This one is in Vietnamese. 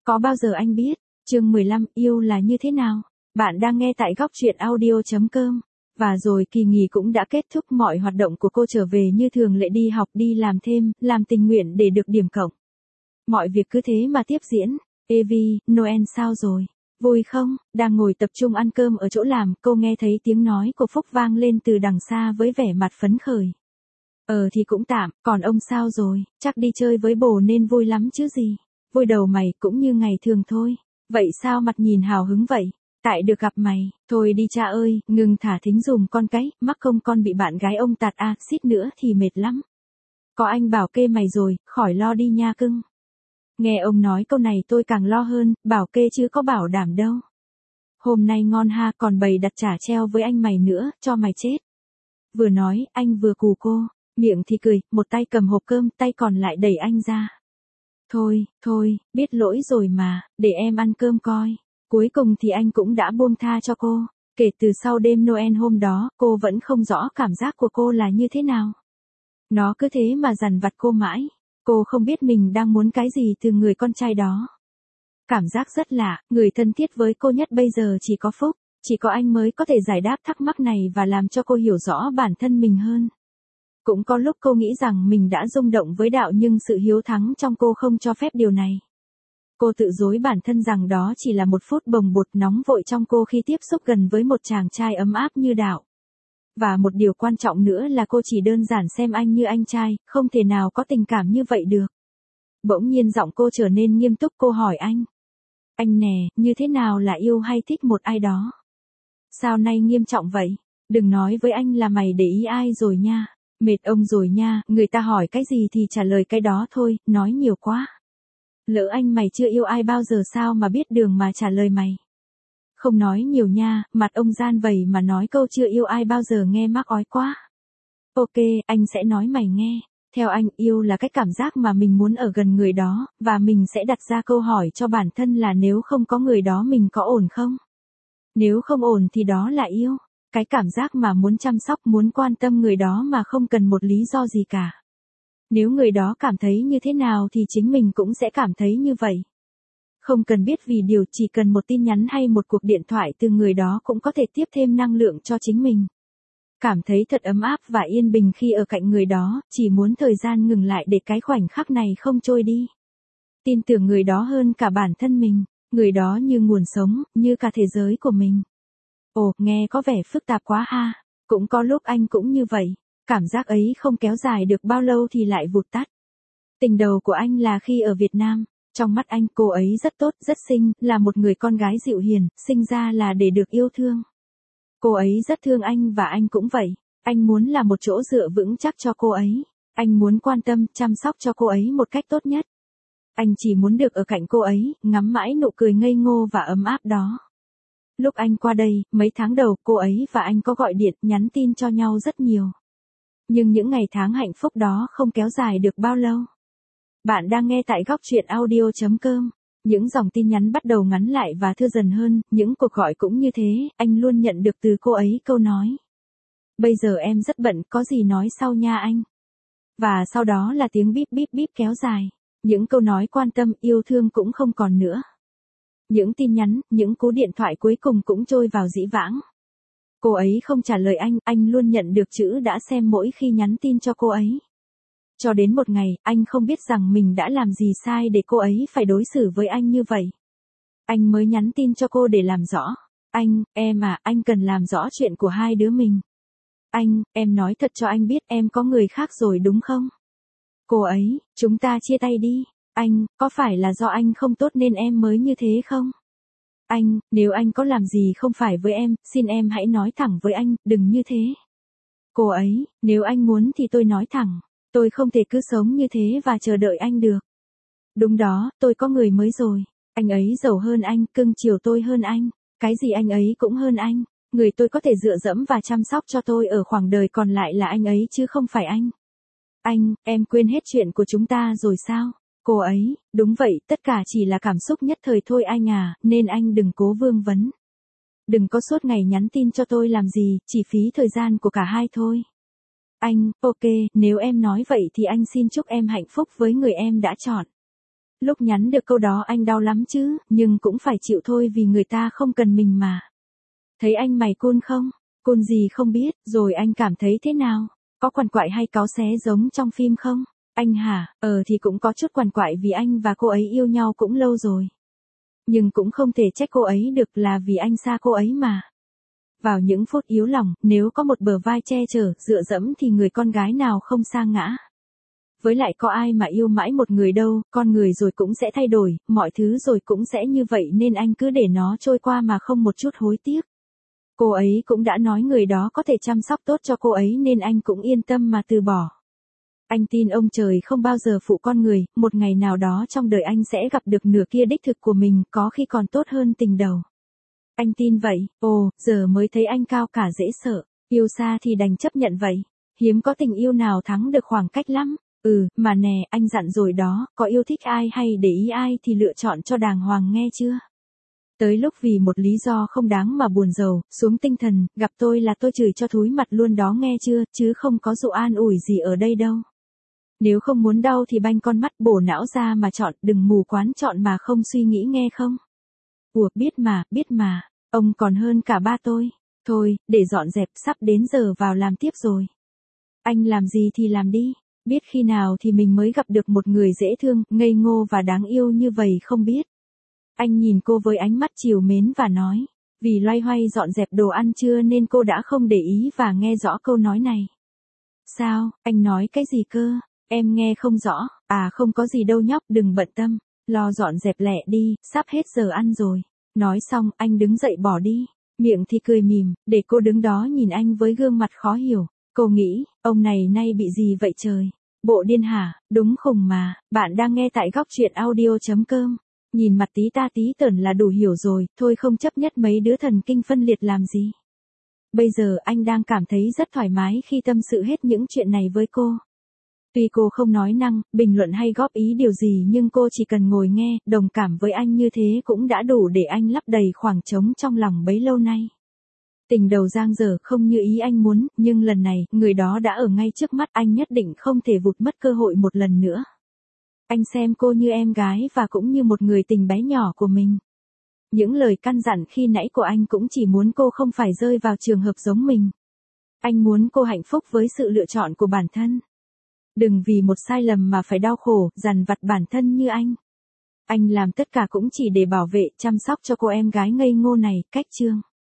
Có bao giờ anh biết, chương 15, yêu là như thế nào? Bạn đang nghe tại góc truyện audio.com. Và rồi kỳ nghỉ cũng đã kết thúc, mọi hoạt động của cô trở về như thường lệ, đi học, đi làm thêm, làm tình nguyện để được điểm cộng. Mọi việc cứ thế mà tiếp diễn. Evie, Noel sao rồi? Vui không? Đang ngồi tập trung ăn cơm ở chỗ làm, cô nghe thấy tiếng nói của Phúc vang lên từ đằng xa với vẻ mặt phấn khởi. Thì cũng tạm, còn ông sao rồi? Chắc đi chơi với bồ nên vui lắm chứ gì? Vui đầu mày, cũng như ngày thường thôi. Vậy sao mặt nhìn hào hứng vậy? Tại được gặp mày. Thôi đi cha ơi, ngừng thả thính dùm con cái, mắc không con bị bạn gái ông tạt xít nữa thì mệt lắm. Có anh bảo kê mày rồi, khỏi lo đi nha cưng. Nghe ông nói câu này tôi càng lo hơn, bảo kê chứ có bảo đảm đâu. Hôm nay ngon ha, còn bày đặt chả treo với anh mày nữa, cho mày chết. Vừa nói, anh vừa cù cô, miệng thì cười, một tay cầm hộp cơm, tay còn lại đẩy anh ra. Thôi, biết lỗi rồi mà, để em ăn cơm coi. Cuối cùng thì anh cũng đã buông tha cho cô. Kể từ sau đêm Noel hôm đó, cô vẫn không rõ cảm giác của cô là như thế nào. Nó cứ thế mà dằn vặt cô mãi. Cô không biết mình đang muốn cái gì từ người con trai đó. Cảm giác rất lạ, người thân thiết với cô nhất bây giờ chỉ có Phúc. Chỉ có anh mới có thể giải đáp thắc mắc này và làm cho cô hiểu rõ bản thân mình hơn. Cũng có lúc cô nghĩ rằng mình đã rung động với Đạo, nhưng sự hiếu thắng trong cô không cho phép điều này. Cô tự dối bản thân rằng đó chỉ là một phút bồng bột nóng vội trong cô khi tiếp xúc gần với một chàng trai ấm áp như Đạo. Và một điều quan trọng nữa là cô chỉ đơn giản xem anh như anh trai, không thể nào có tình cảm như vậy được. Bỗng nhiên giọng cô trở nên nghiêm túc, cô hỏi anh. Anh nè, như thế nào là yêu hay thích một ai đó? Sao nay nghiêm trọng vậy? Đừng nói với anh là mày để ý ai rồi nha. Mệt ông rồi nha, người ta hỏi cái gì thì trả lời cái đó thôi, nói nhiều quá. Lỡ anh mày chưa yêu ai bao giờ sao mà biết đường mà trả lời mày. Không nói nhiều nha, mặt ông gian vầy mà nói câu chưa yêu ai bao giờ nghe mắc ói quá. Ok, anh sẽ nói mày nghe. Theo anh, yêu là cái cảm giác mà mình muốn ở gần người đó, và mình sẽ đặt ra câu hỏi cho bản thân là nếu không có người đó mình có ổn không? Nếu không ổn thì đó là yêu. Cái cảm giác mà muốn chăm sóc, muốn quan tâm người đó mà không cần một lý do gì cả. Nếu người đó cảm thấy như thế nào thì chính mình cũng sẽ cảm thấy như vậy. Không cần biết vì điều, chỉ cần một tin nhắn hay một cuộc điện thoại từ người đó cũng có thể tiếp thêm năng lượng cho chính mình. Cảm thấy thật ấm áp và yên bình khi ở cạnh người đó, chỉ muốn thời gian ngừng lại để cái khoảnh khắc này không trôi đi. Tin tưởng người đó hơn cả bản thân mình, người đó như nguồn sống, như cả thế giới của mình. Ồ, nghe có vẻ phức tạp quá ha. Cũng có lúc anh cũng như vậy. Cảm giác ấy không kéo dài được bao lâu thì lại vụt tắt. Tình đầu của anh là khi ở Việt Nam. Trong mắt anh, cô ấy rất tốt, rất xinh, là một người con gái dịu hiền, sinh ra là để được yêu thương. Cô ấy rất thương anh và anh cũng vậy. Anh muốn là một chỗ dựa vững chắc cho cô ấy. Anh muốn quan tâm, chăm sóc cho cô ấy một cách tốt nhất. Anh chỉ muốn được ở cạnh cô ấy, ngắm mãi nụ cười ngây ngô và ấm áp đó. Lúc anh qua đây, mấy tháng đầu, cô ấy và anh có gọi điện, nhắn tin cho nhau rất nhiều. Nhưng những ngày tháng hạnh phúc đó không kéo dài được bao lâu. Bạn đang nghe tại góc truyện audio.com. Những dòng tin nhắn bắt đầu ngắn lại và thưa dần hơn, những cuộc gọi cũng như thế, anh luôn nhận được từ cô ấy câu nói. Bây giờ em rất bận, có gì nói sau nha anh. Và sau đó là tiếng bíp bíp bíp kéo dài. Những câu nói quan tâm, yêu thương cũng không còn nữa. Những tin nhắn, những cú điện thoại cuối cùng cũng trôi vào dĩ vãng. Cô ấy không trả lời anh luôn nhận được chữ đã xem mỗi khi nhắn tin cho cô ấy. Cho đến một ngày, anh không biết rằng mình đã làm gì sai để cô ấy phải đối xử với anh như vậy. Anh mới nhắn tin cho cô để làm rõ. Anh cần làm rõ chuyện của hai đứa mình. Em nói thật cho anh biết em có người khác rồi đúng không? Cô ấy, chúng ta chia tay đi. Có phải là do anh không tốt nên em mới như thế không? Nếu anh có làm gì không phải với em, xin em hãy nói thẳng với anh, đừng như thế. Cô ấy, nếu anh muốn thì tôi nói thẳng. Tôi không thể cứ sống như thế và chờ đợi anh được. Đúng đó, tôi có người mới rồi. Anh ấy giàu hơn anh, cưng chiều tôi hơn anh. Cái gì anh ấy cũng hơn anh. Người tôi có thể dựa dẫm và chăm sóc cho tôi ở khoảng đời còn lại là anh ấy chứ không phải anh. Em quên hết chuyện của chúng ta rồi sao? Cô ấy, đúng vậy, tất cả chỉ là cảm xúc nhất thời thôi anh à, nên anh đừng cố vương vấn. Đừng có suốt ngày nhắn tin cho tôi làm gì, chỉ phí thời gian của cả hai thôi. Ok, nếu em nói vậy thì anh xin chúc em hạnh phúc với người em đã chọn. Lúc nhắn được câu đó anh đau lắm chứ, nhưng cũng phải chịu thôi vì người ta không cần mình mà. Thấy anh mày cool không? Cool gì không biết, rồi anh cảm thấy thế nào? Có quằn quại hay cáu xé giống trong phim không? Anh hả? Thì cũng có chút quằn quại vì anh và cô ấy yêu nhau cũng lâu rồi. Nhưng cũng không thể trách cô ấy được là vì anh xa cô ấy mà. Vào những phút yếu lòng, nếu có một bờ vai che chở, dựa dẫm thì người con gái nào không sa ngã. Với lại có ai mà yêu mãi một người đâu, con người rồi cũng sẽ thay đổi, mọi thứ rồi cũng sẽ như vậy nên anh cứ để nó trôi qua mà không một chút hối tiếc. Cô ấy cũng đã nói người đó có thể chăm sóc tốt cho cô ấy nên anh cũng yên tâm mà từ bỏ. Anh tin ông trời không bao giờ phụ con người, một ngày nào đó trong đời anh sẽ gặp được nửa kia đích thực của mình, có khi còn tốt hơn tình đầu. Anh tin vậy, giờ mới thấy anh cao cả dễ sợ, yêu xa thì đành chấp nhận vậy. Hiếm có tình yêu nào thắng được khoảng cách lắm. Mà nè, anh dặn rồi đó, có yêu thích ai hay để ý ai thì lựa chọn cho đàng hoàng nghe chưa? Tới lúc vì một lý do không đáng mà buồn rầu, xuống tinh thần, gặp tôi là tôi chửi cho thúi mặt luôn đó nghe chưa, chứ không có dụ an ủi gì ở đây đâu. Nếu không muốn đau thì banh con mắt bổ não ra mà chọn, đừng mù quáng chọn mà không suy nghĩ nghe không? Biết mà, ông còn hơn cả ba tôi. Thôi, để dọn dẹp, sắp đến giờ vào làm tiếp rồi. Anh làm gì thì làm đi, biết khi nào thì mình mới gặp được một người dễ thương, ngây ngô và đáng yêu như vậy không biết. Anh nhìn cô với ánh mắt trìu mến và nói, vì loay hoay dọn dẹp đồ ăn trưa nên cô đã không để ý và nghe rõ câu nói này. Sao, anh nói cái gì cơ? Em nghe không rõ, không có gì đâu nhóc, đừng bận tâm, lo dọn dẹp lẹ đi, sắp hết giờ ăn rồi. Nói xong, anh đứng dậy bỏ đi, miệng thì cười mỉm, để cô đứng đó nhìn anh với gương mặt khó hiểu. Cô nghĩ, ông này nay bị gì vậy trời? Bộ điên hả? Đúng khùng mà, bạn đang nghe tại góc truyện audio.com. Nhìn mặt tí ta tí tởn là đủ hiểu rồi, thôi không chấp nhất mấy đứa thần kinh phân liệt làm gì. Bây giờ anh đang cảm thấy rất thoải mái khi tâm sự hết những chuyện này với cô. Tuy cô không nói năng, bình luận hay góp ý điều gì nhưng cô chỉ cần ngồi nghe, đồng cảm với anh như thế cũng đã đủ để anh lấp đầy khoảng trống trong lòng bấy lâu nay. Tình đầu giang dở không như ý anh muốn, nhưng lần này, người đó đã ở ngay trước mắt, anh nhất định không thể vụt mất cơ hội một lần nữa. Anh xem cô như em gái và cũng như một người tình bé nhỏ của mình. Những lời căn dặn khi nãy của anh cũng chỉ muốn cô không phải rơi vào trường hợp giống mình. Anh muốn cô hạnh phúc với sự lựa chọn của bản thân. Đừng vì một sai lầm mà phải đau khổ, dằn vặt bản thân như anh. Anh làm tất cả cũng chỉ để bảo vệ, chăm sóc cho cô em gái ngây ngô này, cách chương.